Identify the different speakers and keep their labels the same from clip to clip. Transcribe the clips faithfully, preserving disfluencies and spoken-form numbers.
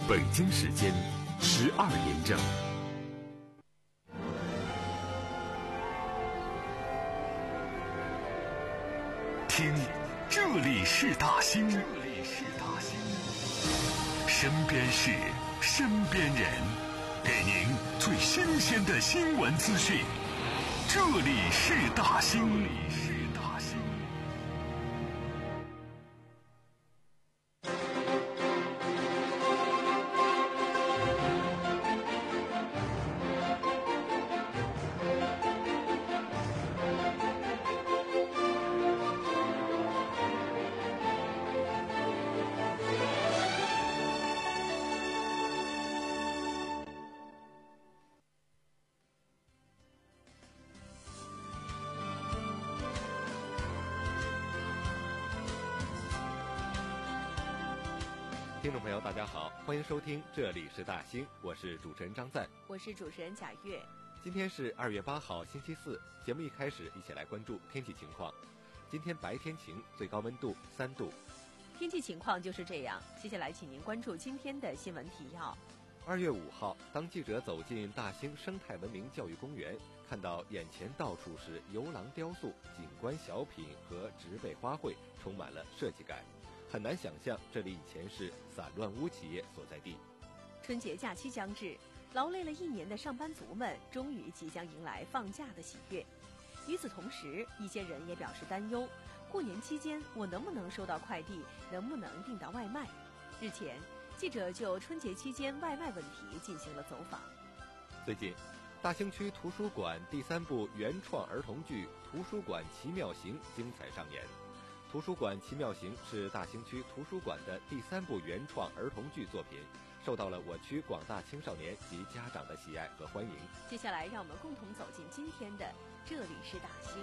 Speaker 1: 北京时间十二点整。听，这里是大兴，这里是大兴，身边事，身边人，给您最新鲜的新闻资讯。这里是大兴，这里是大兴。
Speaker 2: 听众朋友大家好，欢迎收听这里是大兴，我是主持人张赞，
Speaker 3: 我是主持人贾月。
Speaker 2: 今天是二月八号星期四，节目一开始一起来关注天气情况。今天白天晴，最高温度三度。
Speaker 3: 天气情况就是这样，接下来请您关注今天的新闻提要。
Speaker 2: 二月五号，当记者走进大兴生态文明教育公园，看到眼前到处是游廊雕塑、景观小品和植被花卉，充满了设计感。很难想象这里以前是散乱屋企业所在地。
Speaker 3: 春节假期将至，劳累了一年的上班族们终于即将迎来放假的喜悦。与此同时，一些人也表示担忧，过年期间我能不能收到快递，能不能订到外卖？日前，记者就春节期间外卖问题进行了走访。
Speaker 2: 最近，大兴区图书馆第三部原创儿童剧《图书馆奇妙行》精彩上演。图书馆奇妙行是大兴区图书馆的第三部原创儿童剧作品，受到了我区广大青少年及家长的喜爱和欢迎。
Speaker 3: 接下来让我们共同走进今天的这里是大兴。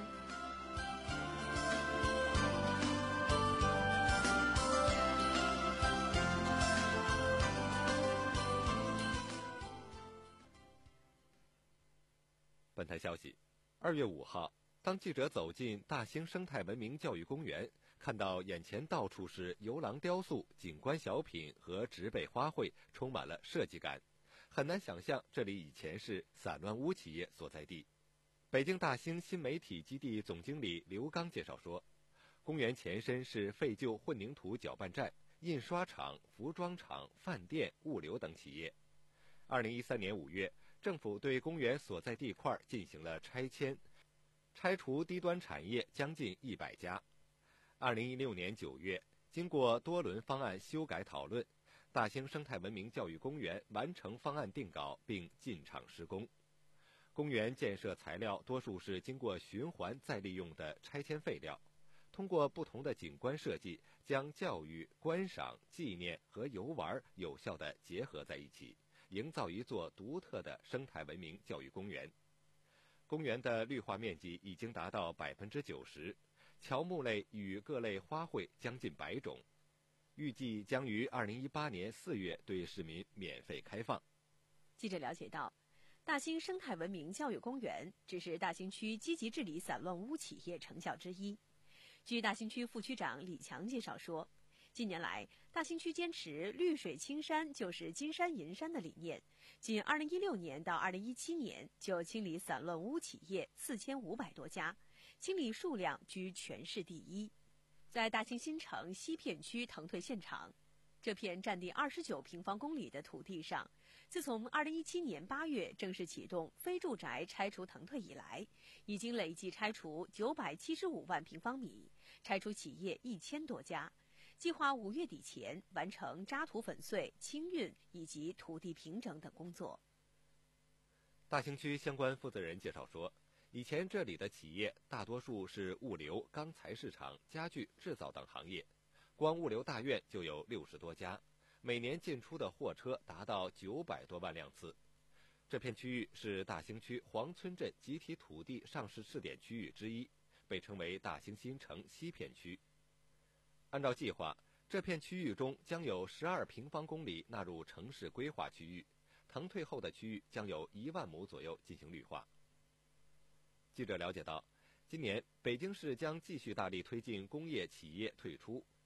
Speaker 2: 本台消息，二月五号，当记者走进大兴生态文明教育公园，看到眼前到处是游廊雕塑、景观小品和植被花卉，充满了设计感。很难想象这里以前是散乱屋企业所在地。北京大兴新媒体基地总经理刘刚介绍说，公园前身是废旧混凝土搅拌站、印刷厂、服装厂、饭店、物流等企业。二零一三年五月，政府对公园所在地块进行了拆迁，拆除低端产业将近一百家。二零一六年九月，经过多轮方案修改讨论，大兴生态文明教育公园完成方案定稿并进场施工。公园建设材料多数是经过循环再利用的拆迁废料，通过不同的景观设计，将教育、观赏、纪念和游玩有效地结合在一起，营造一座独特的生态文明教育公园。公园的绿化面积已经达到百分之九十，乔木类与各类花卉将近百种，预计将于二零一八年四月对市民免费开放。
Speaker 3: 记者了解到，大兴生态文明教育公园只是大兴区积极治理散乱屋企业成效之一。据大兴区副区长李强介绍说，近年来，大兴区坚持绿水青山就是金山银山的理念，仅二零一六年到二零一七年就清理散乱屋企业四千五百多家，清理数量居全市第一。在大兴新城西片区腾退现场，这片占地二十九平方公里的土地上，自从二零一七年八月正式启动非住宅拆除腾退以来，已经累计拆除九百七十五万平方米，拆除企业一千多家。计划五月底前完成渣土粉碎、清运以及土地平整等工作。
Speaker 2: 大兴区相关负责人介绍说，以前这里的企业大多数是物流、钢材市场、家具制造等行业，光物流大院就有六十多家，每年进出的货车达到九百多万辆次。这片区域是大兴区黄村镇集体土地上市试点区域之一，被称为大兴新城西片区。按照计划，这片区域中将有十二平方公里纳入城市规划区域，腾退后的区域将有一万亩左右进行绿化。记者了解到，今年北京市将继续大力推进工业企业退出，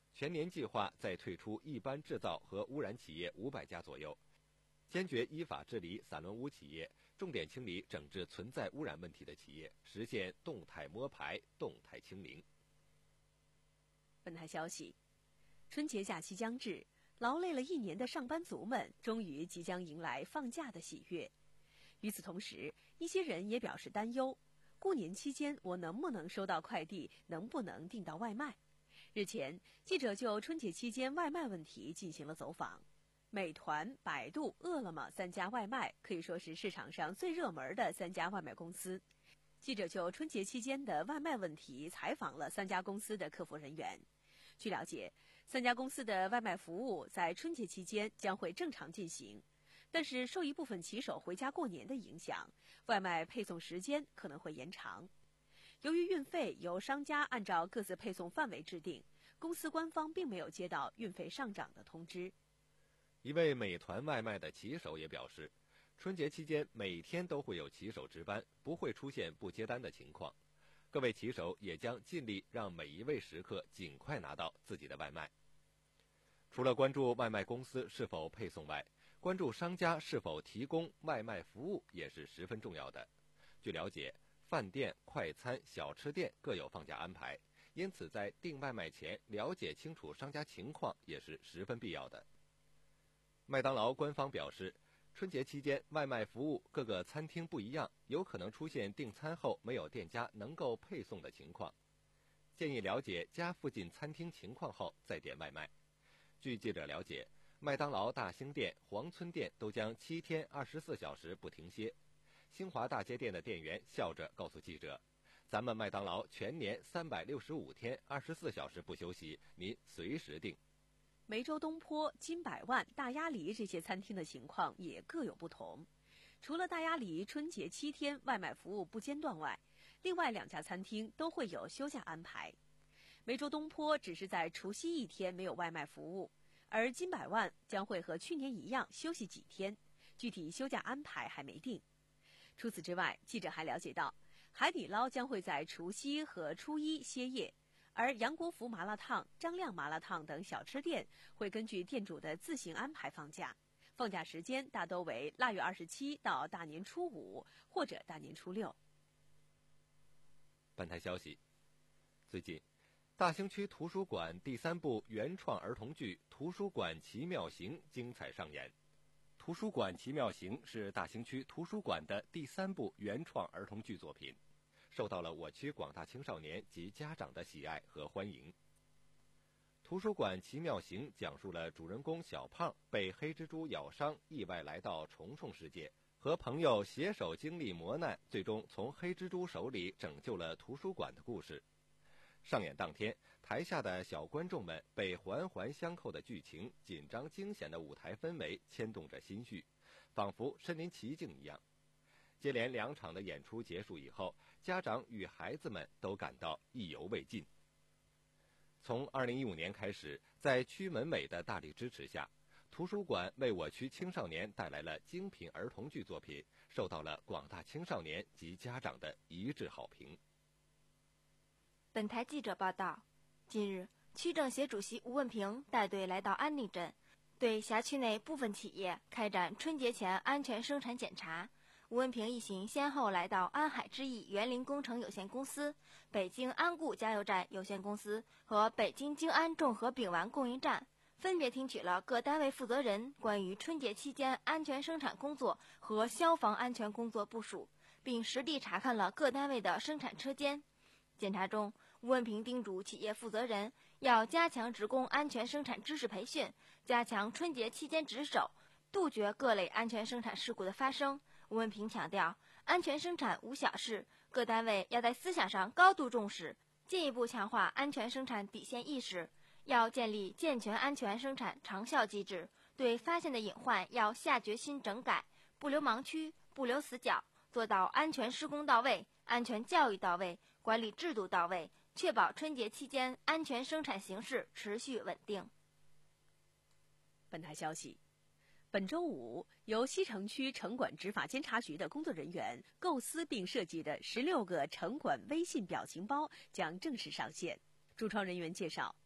Speaker 2: 全年计划再退出一般制造和污染企业五百家左右，坚决依法治理散乱污企业，重点清理整治存在污染问题的企业，实现动态摸排、动态清零。
Speaker 3: 本台消息，春节假期将至，劳累了一年的上班族们终于即将迎来放假的喜悦。与此同时，一些人也表示担忧，过年期间我能不能收到快递，能不能订到外卖？日前，记者就春节期间外卖问题进行了走访。美团、百度、饿了么三家外卖可以说是市场上最热门的三家外卖公司。记者就春节期间的外卖问题采访了三家公司的客服人员。据了解，三家公司的外卖服务在春节期间将会正常进行，但是受一部分骑手回家过年的影响，外卖配送时间可能会延长。由于运费由商家按照各自配送范围制定，公司官方并没有接到运费上涨的通知。
Speaker 2: 一位美团外卖的骑手也表示，春节期间每天都会有骑手值班，不会出现不接单的情况。各位骑手也将尽力让每一位食客尽快拿到自己的外卖。除了关注外卖公司是否配送外，关注商家是否提供外卖服务也是十分重要的。据了解，饭店、快餐、小吃店各有放假安排，因此在订外卖前了解清楚商家情况也是十分必要的。麦当劳官方表示，春节期间外卖服务各个餐厅不一样，有可能出现订餐后没有店家能够配送的情况，建议了解家附近餐厅情况后再点外卖。据记者了解，麦当劳大兴店、黄村店都将七天二十四小时不停歇。新华大街店的店员笑着告诉记者，咱们麦当劳全年三百六十五天二十四小时不休息，您随时订。
Speaker 3: 梅州东坡、金百万、大鸭梨这些餐厅的情况也各有不同。除了大鸭梨春节七天外卖服务不间断外，另外两家餐厅都会有休假安排。梅州东坡只是在除夕一天没有外卖服务，而金百万将会和去年一样休息几天，具体休假安排还没定。除此之外，记者还了解到，海底捞将会在除夕和初一歇业，而杨国福麻辣烫、张亮麻辣烫等小吃店会根据店主的自行安排放假，放假时间大都为腊月二十七到大年初五或者大年初六。
Speaker 2: 本台消息，最近，大兴区图书馆第三部原创儿童剧《图书馆奇妙行》精彩上演。《图书馆奇妙行》是大兴区图书馆的第三部原创儿童剧作品，受到了我区广大青少年及家长的喜爱和欢迎。《图书馆奇妙行》讲述了主人公小胖被黑蜘蛛咬伤，意外来到虫虫世界，和朋友携手经历磨难，最终从黑蜘蛛手里拯救了图书馆的故事。上演当天，台下的小观众们被环环相扣的剧情、紧张惊险的舞台氛围牵动着心绪，仿佛身临其境一样。接连两场的演出结束以后，家长与孩子们都感到意犹未尽。从二零一五年开始，在区门委的大力支持下，图书馆为我区青少年带来了精品儿童剧作品，受到了广大青少年及家长的一致好评。
Speaker 4: 本台记者报道，近日，区政协主席吴文平带队来到安定镇，对辖区内部分企业开展春节前安全生产检查。吴文平一行先后来到安海之翼园林工程有限公司、北京安固加油站有限公司和北京京安众和丙烷供应站，分别听取了各单位负责人关于春节期间安全生产工作和消防安全工作部署，并实地查看了各单位的生产车间。检查中，吴文平叮嘱企业负责人要加强职工安全生产知识培训，加强春节期间值守，杜绝各类安全生产事故的发生。吴文平强调，安全生产无小事，各单位要在思想上高度重视，进一步强化安全生产底线意识，要建立健全安全生产长效机制，对发现的隐患要下决心整改，不留盲区，不留死角，做到安全施工到位，安全教育到位，管理制度到位，确保春节期间安全生产形势持续稳定。
Speaker 3: 本台消息，本周五，由西城区城管执法监察局的工作人员构思并设计的十六个城管微信表情包将正式上线。主创人员介绍，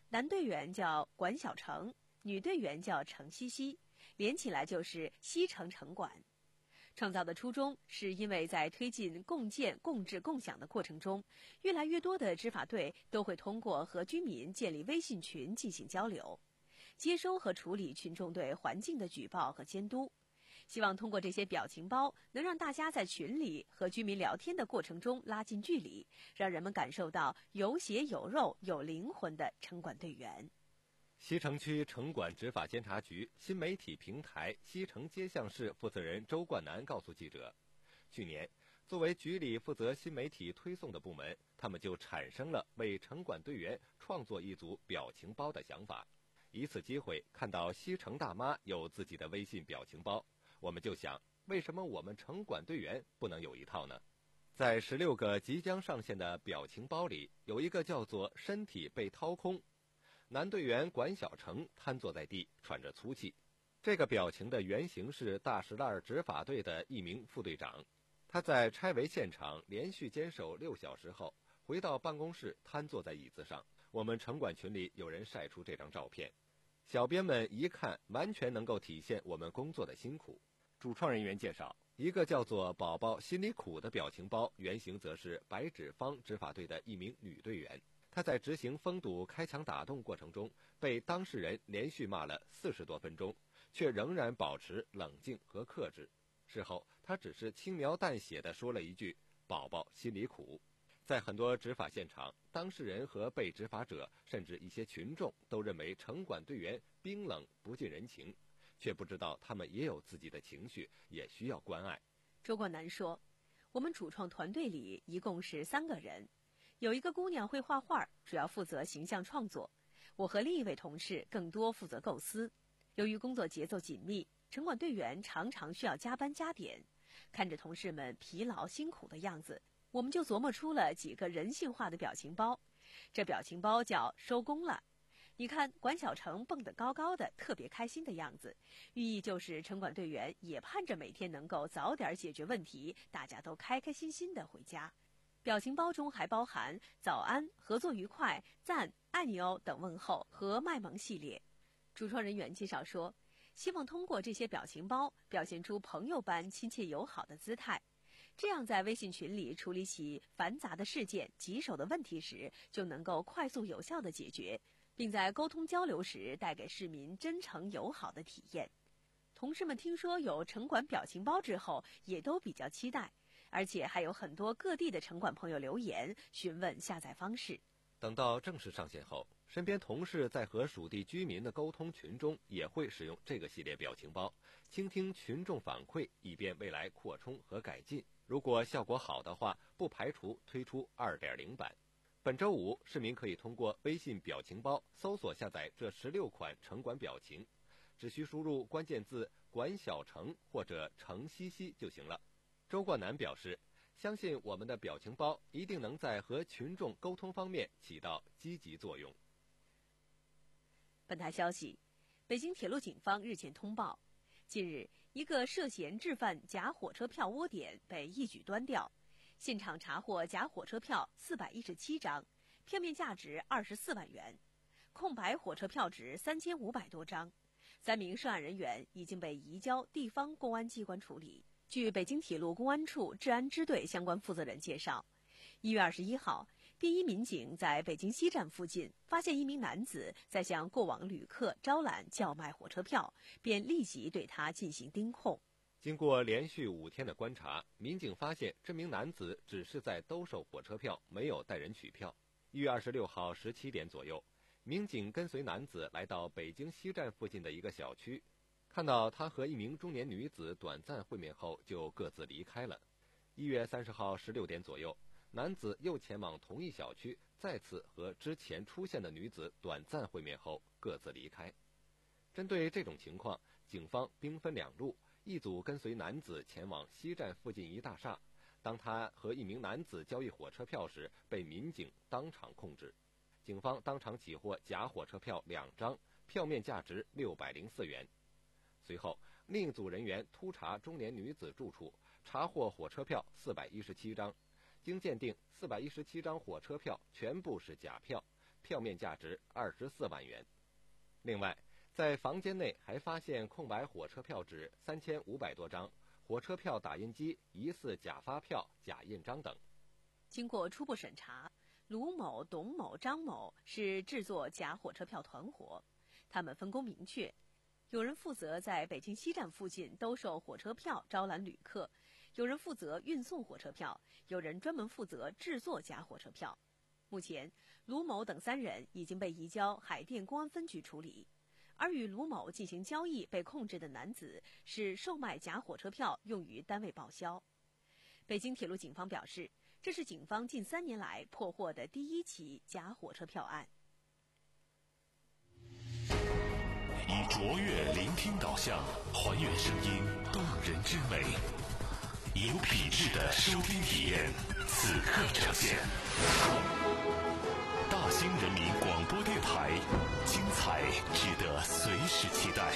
Speaker 3: 男队员叫管小成，女队员叫程西西，连起来就是西城城管。创造的初衷是因为在推进共建、共治、共享的过程中，越来越多的执法队都会通过和居民建立微信群进行交流，接收和处理群众对环境的举报和监督。希望通过这些表情包，能让大家在群里和居民聊天的过程中拉近距离，让人们感受到有血有肉、有灵魂的城管队员。
Speaker 2: 西城区城管执法监察局新媒体平台西城街巷室负责人周冠南告诉记者，去年作为局里负责新媒体推送的部门，他们就产生了为城管队员创作一组表情包的想法。一次机会看到西城大妈有自己的微信表情包，我们就想，为什么我们城管队员不能有一套呢？在十六个即将上线的表情包里，有一个叫做身体被掏空，男队员管小成瘫坐在地，喘着粗气。这个表情的原型是大石烂执法队的一名副队长，他在拆围现场连续坚守六小时后，回到办公室瘫坐在椅子上。我们城管群里有人晒出这张照片，小编们一看，完全能够体现我们工作的辛苦。主创人员介绍，一个叫做宝宝心里苦的表情包，原型则是白纸坊执法队的一名女队员。他在执行封堵、开墙打洞过程中，被当事人连续骂了四十多分钟，却仍然保持冷静和克制。事后，他只是轻描淡写地说了一句“宝宝心里苦”。在很多执法现场，当事人和被执法者，甚至一些群众都认为城管队员冰冷不近人情，却不知道他们也有自己的情绪，也需要关爱。
Speaker 3: 周冠南说，我们主创团队里一共是三个人，有一个姑娘会画画，主要负责形象创作，我和另一位同事更多负责构思。由于工作节奏紧密，城管队员常常需要加班加点，看着同事们疲劳辛苦的样子，我们就琢磨出了几个人性化的表情包。这表情包叫收工了，你看管小成蹦得高高的，特别开心的样子，寓意就是城管队员也盼着每天能够早点解决问题，大家都开开心心的回家。表情包中还包含早安、合作愉快、赞、爱你哦等问候和卖萌系列。主创人员介绍说，希望通过这些表情包表现出朋友般亲切友好的姿态，这样在微信群里处理起繁杂的事件、棘手的问题时，就能够快速有效地解决，并在沟通交流时带给市民真诚友好的体验。同事们听说有城管表情包之后，也都比较期待，而且还有很多各地的城管朋友留言询问下载方式。
Speaker 2: 等到正式上线后，身边同事在和属地居民的沟通群中也会使用这个系列表情包，倾听群众反馈，以便未来扩充和改进。如果效果好的话，不排除推出 二点零 版。本周五，市民可以通过微信表情包搜索下载这十六款城管表情，只需输入关键字管小成或者程西西就行了。周冠南表示，相信我们的表情包一定能在和群众沟通方面起到积极作用。
Speaker 3: 本台消息，北京铁路警方日前通报，近日一个涉嫌制贩假火车票窝点被一举端掉，现场查获假火车票四百一十七张，票面价值二十四万元，空白火车票值三千五百多张，三名涉案人员已经被移交地方公安机关处理。据北京铁路公安处治安支队相关负责人介绍，一月二十一号，第一民警在北京西站附近发现一名男子在向过往旅客招揽叫卖火车票，便立即对他进行盯控。
Speaker 2: 经过连续五天的观察，民警发现这名男子只是在兜售火车票，没有带人取票。一月二十六号十七点左右，民警跟随男子来到北京西站附近的一个小区，看到他和一名中年女子短暂会面后，就各自离开了。一月三十号十六点左右，男子又前往同一小区，再次和之前出现的女子短暂会面后各自离开。针对这种情况，警方兵分两路，一组跟随男子前往西站附近一大厦，当他和一名男子交易火车票时，被民警当场控制。警方当场起获假火车票两张，票面价值六百零四元。随后，另一组人员突查中年女子住处，查获火车票四百一十七张。经鉴定，四百一十七张火车票全部是假票， 票面价值二十四万元。另外，在房间内还发现空白火车票纸三千五百多张，火车票打印机疑似假发票、假印章等。
Speaker 3: 经过初步审查，卢某、董某、张某是制作假火车票团伙，他们分工明确，有人负责在北京西站附近兜售火车票招揽旅客，有人负责运送火车票，有人专门负责制作假火车票。目前，卢某等三人已经被移交海淀公安分局处理，而与卢某进行交易被控制的男子是售卖假火车票用于单位报销。北京铁路警方表示，这是警方近三年来破获的第一起假火车票案。
Speaker 1: 以卓越聆听导向，还原声音动人之美，以有品质的收听体验，此刻呈现。大兴人民广播电台，精彩值得随时期待。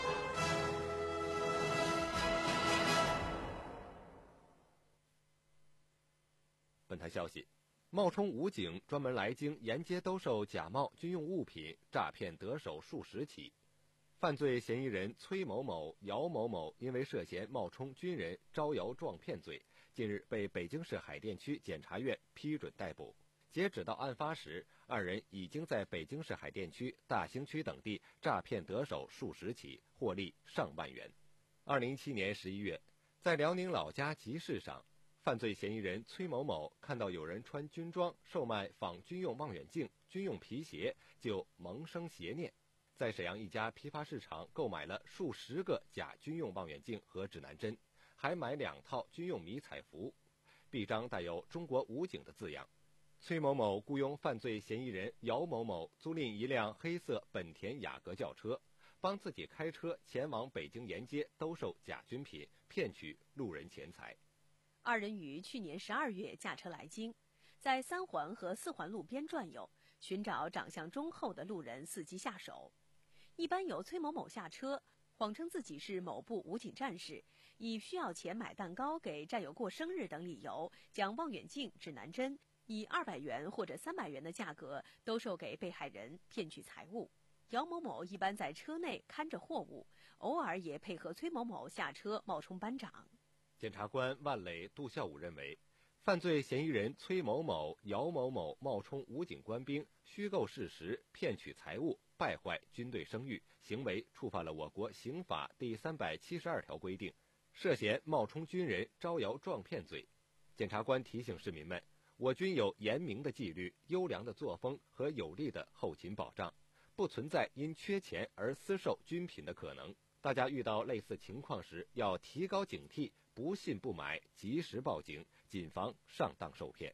Speaker 2: 本台消息，冒充武警专门来京沿街兜售假冒军用物品，诈骗得手数十起。犯罪嫌疑人崔某某、姚某某因为涉嫌冒充军人招摇撞骗罪，近日被北京市海淀区检察院批准逮捕。截止到案发时，二人已经在北京市海淀区、大兴区等地诈骗得手数十起，获利上万元。二零一七年十一月，在辽宁老家集市上，犯罪嫌疑人崔某某看到有人穿军装售卖仿军用望远镜、军用皮鞋，就萌生邪念，在沈阳一家批发市场购买了数十个假军用望远镜和指南针，还买两套军用迷彩服，臂章带有中国武警的字样。崔某某雇佣犯罪嫌疑人姚某某租赁一辆黑色本田雅阁轿车，帮自己开车前往北京沿街兜售假军品，骗取路人钱财。
Speaker 3: 二人于去年十二月驾车来京，在三环和四环路边转悠，寻找长相忠厚的路人伺机下手。一般由崔某某下车，谎称自己是某部武警战士，以需要钱买蛋糕给战友过生日等理由，将望远镜、指南针以二百元或者三百元的价格兜售给被害人，骗取财物。姚某某一般在车内看着货物，偶尔也配合崔某某下车冒充班长。
Speaker 2: 检察官万磊、杜孝武认为，犯罪嫌疑人崔某某、姚某某冒充武警官兵，虚构事实，骗取财物，败坏军队声誉，行为触犯了我国刑法第三百七十二条规定，涉嫌冒充军人招摇撞骗罪。检察官提醒市民们，我军有严明的纪律、优良的作风和有力的后勤保障，不存在因缺钱而私售军品的可能。大家遇到类似情况时，要提高警惕，不信不买，及时报警，谨防上当受骗。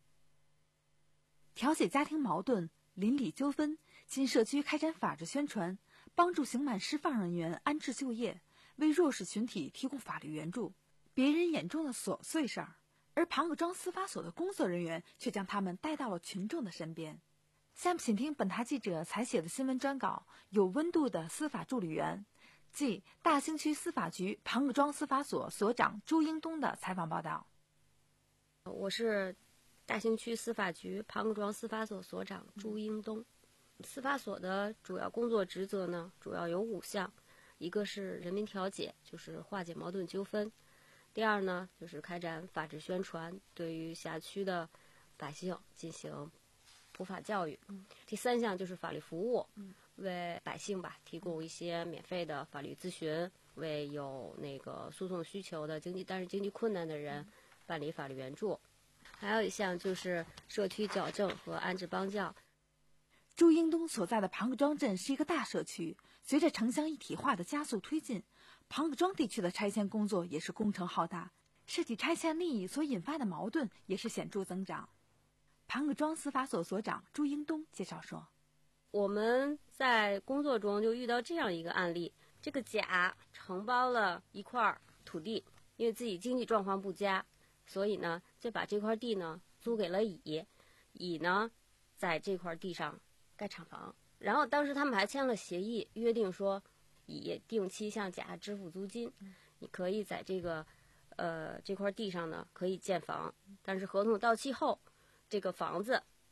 Speaker 5: 调解家庭矛盾、邻里纠纷，新社区开展法治宣传，帮助刑满释放人员安置就业，为弱势群体提供法律援助。别人眼中的琐碎事儿，而庞各庄司法所的工作人员却将他们带到了群众的身边。下面请听本台记者采写的新闻专稿《有温度的司法助理员》，即大兴区司法局庞各庄司法所所长朱英东的采访报道。
Speaker 6: 我是大兴区司法局庞各庄司法所所长朱英东。司法所的主要工作职责呢，主要有五项，一个是人民调解，就是化解矛盾纠纷；第二呢，就是开展法治宣传，对于辖区的百姓进行普法教育；第三项就是法律服务，为百姓吧提供一些免费的法律咨询，为有那个诉讼需求的经济但是经济困难的人办理法律援助。还有一项就是社区矫正和安置帮教。
Speaker 5: 朱英东所在的庞各庄镇是一个大社区，随着城乡一体化的加速推进，庞各庄地区的拆迁工作也是工程浩大，涉及拆迁利益所引发的矛盾也是显著增长。庞各庄司法所所长朱英东介绍说，
Speaker 6: 我们在工作中就遇到这样一个案例，这个甲承包了一块土地，因为自己经济状况不佳，所以呢就把这块地呢租给了乙，乙呢在这块地上盖厂房，然后当时他们还签了协议，约定说乙定期向甲支付租金，你可以在这个呃这块地上呢可以建房，但是合同到期后，这个房子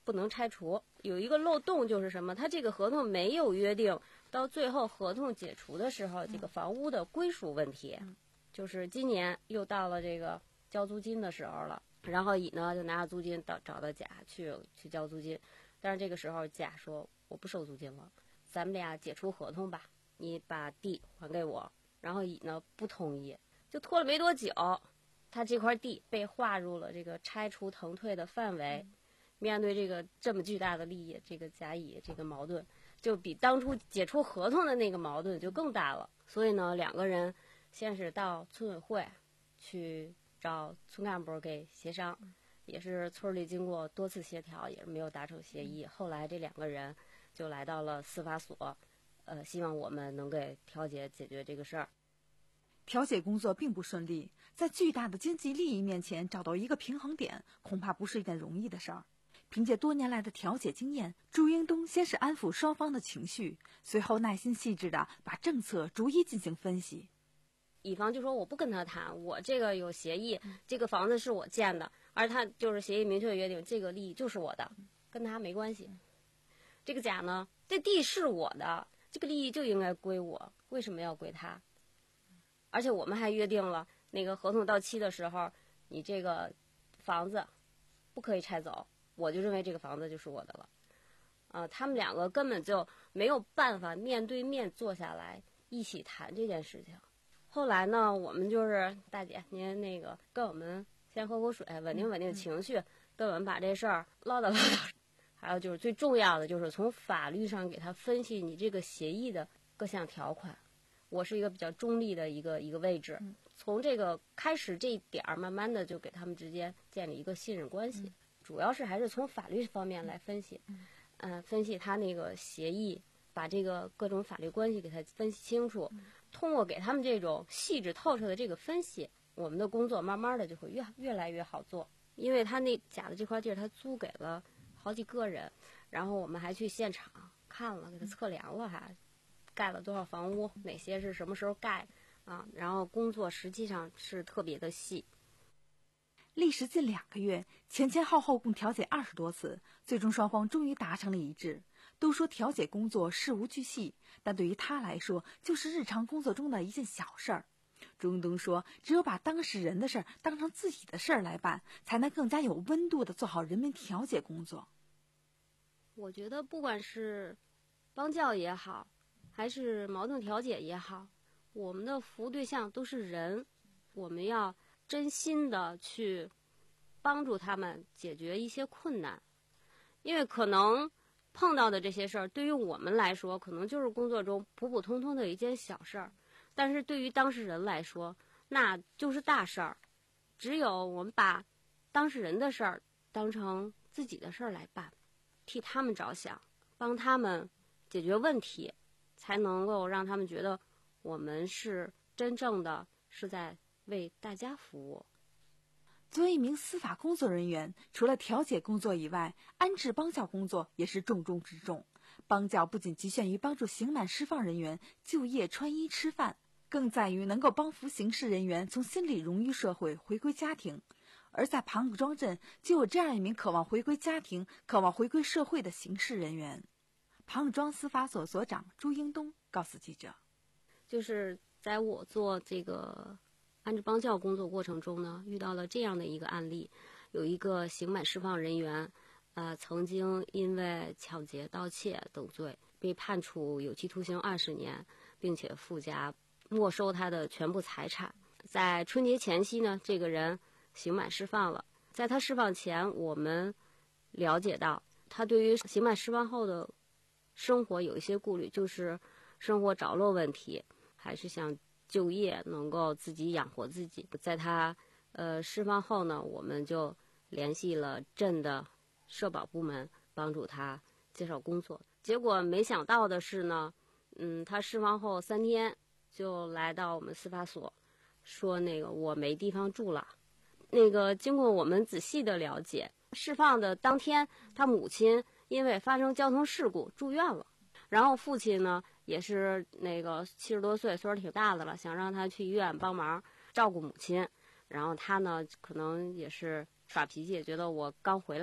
Speaker 6: 不能拆除。有一个漏洞就是什么？他这个合同没有约定到最后合同解除的时候，这个房屋的归属问题，就是今年又到了这个交租金的时候了，然后乙呢就拿着租金到找到甲去去交租金，但是这个时候甲说我不收租金了，咱们俩解除合同吧，你把地还给我。然后乙呢不同意，就拖了没多久，他这块地被划入了这个拆除腾退的范围。面对这个这么巨大的利益，这个甲乙这个矛盾就比当初解除合同的那个矛盾就更大了。所以呢，两个人先是到村委会去找村干部给协商，也是村里经过多次协调，也是没有达成协议。后来这两个人就来到了司法所，呃，希望我们能给调解解决这个事儿。
Speaker 5: 调解工作并不顺利，在巨大的经济利益面前找到一个平衡点，恐怕不是一件容易的事儿。凭借多年来的调解经验，朱英东先是安抚双方的情绪，随后耐心细致地把政策逐一进行分析。
Speaker 6: 乙方就说我不跟他谈，我这个有协议，这个房子是我建的，而他就是协议明确约定这个利益就是我的，跟他没关系。这个甲呢，这地是我的，这个利益就应该归我，为什么要归他？而且我们还约定了，那个合同到期的时候，你这个房子不可以拆走，我就认为这个房子就是我的了。呃，他们两个根本就没有办法面对面坐下来一起谈这件事情。后来呢，我们就是大姐，您那个跟我们先喝口水，稳定稳定情绪，跟我们把这事儿唠叨唠叨。还有就是最重要的，就是从法律上给他分析你这个协议的各项条款。我是一个比较中立的一个一个位置，从这个开始这一点儿，慢慢的就给他们之间建立一个信任关系。主要是还是从法律方面来分析，嗯、呃，分析他那个协议，把这个各种法律关系给他分析清楚。通过给他们这种细致透彻的这个分析，我们的工作慢慢的就会越越来越好做。因为他那甲的这块地儿，他租给了好几个人，然后我们还去现场看了，给他测量了还。盖了多少房屋，哪些是什么时候盖啊？然后工作实际上是特别的细。
Speaker 5: 历时近两个月，前前后后共调解二十多次，最终双方终于达成了一致。都说调解工作事无巨细，但对于他来说，就是日常工作中的一件小事儿。朱英东说，只有把当事人的事儿当成自己的事儿来办，才能更加有温度地做好人民调解工作。
Speaker 6: 我觉得不管是帮教也好，还是矛盾调解也好，我们的服务对象都是人，我们要真心的去帮助他们解决一些困难。因为可能碰到的这些事儿，对于我们来说，可能就是工作中普普通通的一件小事儿，但是对于当事人来说，那就是大事儿。只有我们把当事人的事儿当成自己的事儿来办，替他们着想，帮他们解决问题，才能够让他们觉得我们是真正的是在为大家服务。
Speaker 5: 作为一名司法工作人员，除了调解工作以外，安置帮教工作也是重中之重。帮教不仅局限于帮助刑满释放人员就业、穿衣、吃饭，更在于能够帮扶刑事人员从心理融于社会，回归家庭。而在庞各庄镇，就有这样一名渴望回归家庭、渴望回归社会的刑事人员。庞各庄司法所所长朱英东告诉记者，
Speaker 6: 就是在我做这个安置帮教工作过程中呢，遇到了这样的一个案例，有一个刑满释放人员，呃，曾经因为抢劫、盗窃等罪被判处有期徒刑二十年，并且附加没收他的全部财产。在春节前夕呢，这个人刑满释放了。在他释放前，我们了解到他对于刑满释放后的生活有一些顾虑，就是生活着落问题，还是想就业能够自己养活自己。在他呃释放后呢，我们就联系了镇的社保部门，帮助他介绍工作。结果没想到的是呢，嗯，他释放后三天就来到我们司法所，说那个我没地方住了。那个经过我们仔细的了解，释放的当天，他母亲因为发生交通事故住院了，然后父亲呢也是那个七十多岁，岁数挺大的了，想让他去医院帮忙照顾母亲。然后他呢可能也是耍脾气，觉得我刚回来，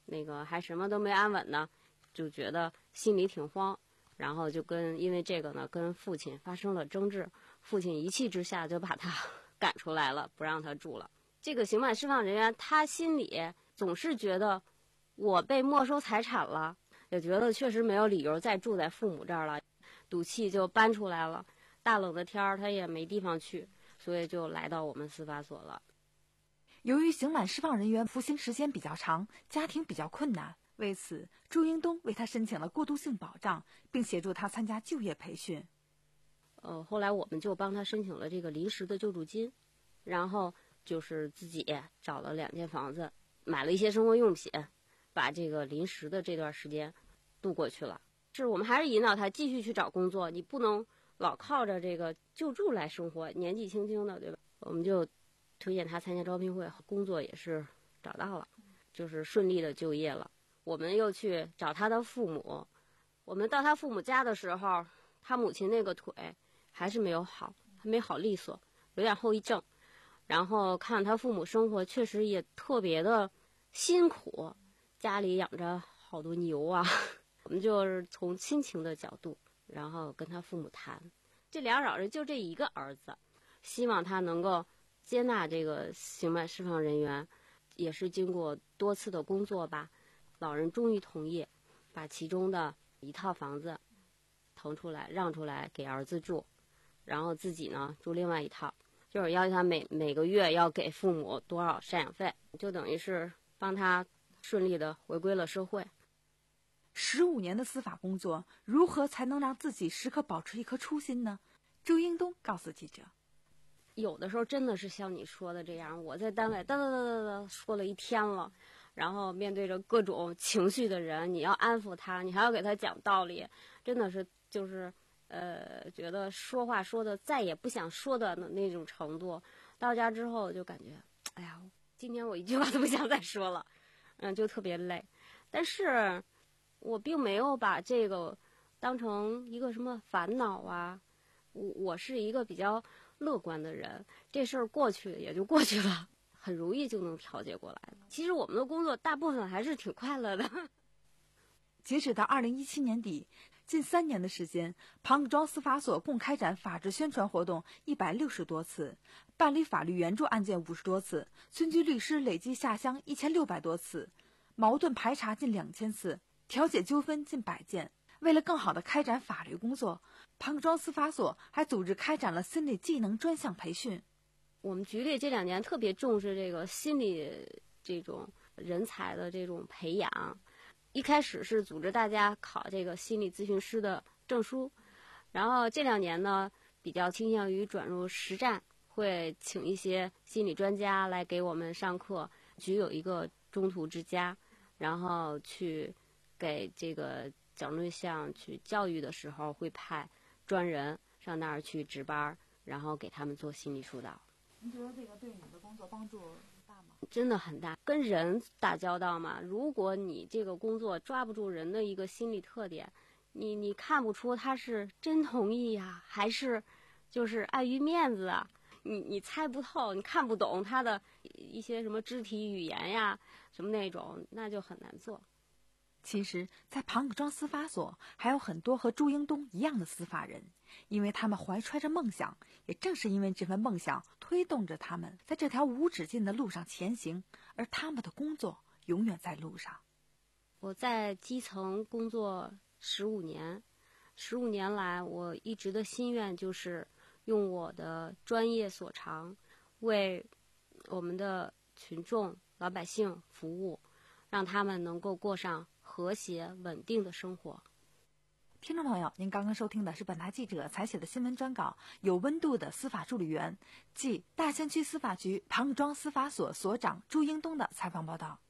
Speaker 6: 那个还什么都没安稳呢，就觉得心里挺慌，然后就跟因为这个呢跟父亲发生了争执，父亲一气之下就把他赶出来了，不让他住了。这个刑满释放人员他心里总是觉得我被没收财产了，也觉得确实没有理由再住在父母这儿了，赌气就搬出来了。大冷的天儿他也没地方去，所以就来到我们司法所了。
Speaker 5: 由于刑满释放人员服刑时间比较长，家庭比较困难，为此朱英东为他申请了过渡性保障，并协助他参加就业培训。
Speaker 6: 呃，后来我们就帮他申请了这个临时的救助金，然后就是自己找了两间房子，买了一些生活用品，把这个临时的这段时间度过去了。是我们还是引导他继续去找工作，你不能老靠着这个救助来生活，年纪轻轻的，对吧？我们就推荐他参加招聘会，工作也是找到了，就是顺利的就业了。我们又去找他的父母，我们到他父母家的时候，他母亲那个腿还是没有好，还没好利索，有点后遗症。然后看他父母生活确实也特别的辛苦，家里养着好多牛啊。我们就是从亲情的角度，然后跟他父母谈，这俩老人就这一个儿子，希望他能够接纳这个刑满释放人员，也是经过多次的工作吧，老人终于同意把其中的一套房子腾出来让出来给儿子住，然后自己呢住另外一套，就是要求他每每个月要给父母多少赡养费，就等于是帮他顺利的回归了社会。
Speaker 5: 十五年的司法工作，如何才能让自己时刻保持一颗初心呢？朱英东告诉记者，
Speaker 6: 有的时候真的是像你说的这样，我在单位哒哒哒哒哒说了一天了，然后面对着各种情绪的人，你要安抚他，你还要给他讲道理，真的是就是呃，觉得说话说的再也不想说的那种程度。到家之后就感觉，哎呀，今天我一句话都不想再说了，嗯，就特别累。但是我并没有把这个当成一个什么烦恼啊，我我是一个比较乐观的人，这事儿过去也就过去了，很容易就能调节过来了。其实我们的工作大部分还是挺快乐的。
Speaker 5: 截止到二零一七年底，近三年的时间，庞各庄司法所共开展法治宣传活动一百六十多次，办理法律援助案件五十多次，村居律师累计下乡一千六百多次，矛盾排查近两千次，调解纠纷近百件。为了更好地开展法律工作，庞各庄司法所还组织开展了心理技能专项培训。
Speaker 6: 我们局里这两年特别重视这个心理这种人才的这种培养，一开始是组织大家考这个心理咨询师的证书，然后这两年呢比较倾向于转入实战，会请一些心理专家来给我们上课。局有一个中途之家，然后去给这个矫正对象去教育的时候，会派专人上那儿去值班，然后给他们做心理疏导。
Speaker 5: 您觉得这个对你的工作帮助大吗？
Speaker 6: 真的很大，跟人打交道嘛，如果你这个工作抓不住人的一个心理特点，你你看不出他是真同意呀、啊，还是就是碍于面子啊，你你猜不透，你看不懂他的一些什么肢体语言呀，什么那种，那就很难做。
Speaker 5: 其实，在庞各庄司法所还有很多和朱英东一样的司法人，因为他们怀揣着梦想，也正是因为这份梦想推动着他们在这条无止境的路上前行，而他们的工作永远在路上。
Speaker 6: 我在基层工作十五年，十五年来，我一直的心愿就是用我的专业所长，为我们的群众、老百姓服务，让他们能够过上和谐稳定的生活。
Speaker 5: 听众朋友，您刚刚收听的是本台记者采写的新闻专稿，有温度的司法助理员，即大兴区司法局庞各庄司法所所长朱英东的采访报道。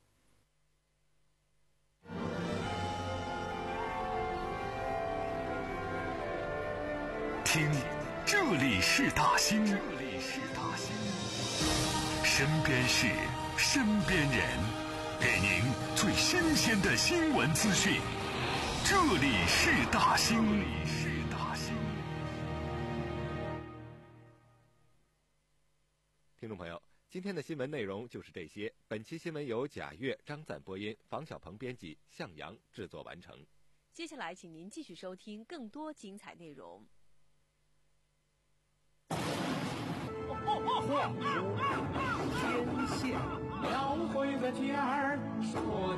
Speaker 1: 听，这里是大兴，这里是大兴，身边事，身边人，给您最新鲜的新闻资讯。这里是大兴，这里是大兴。
Speaker 2: 听众朋友， 今天的新闻内容就是这些。本期新闻由贾越、张赞播音，房小鹏编辑，向阳制作完成。
Speaker 3: 接下来，请您继续收听更多精彩内容。
Speaker 7: 画出天线，描绘个尖儿，说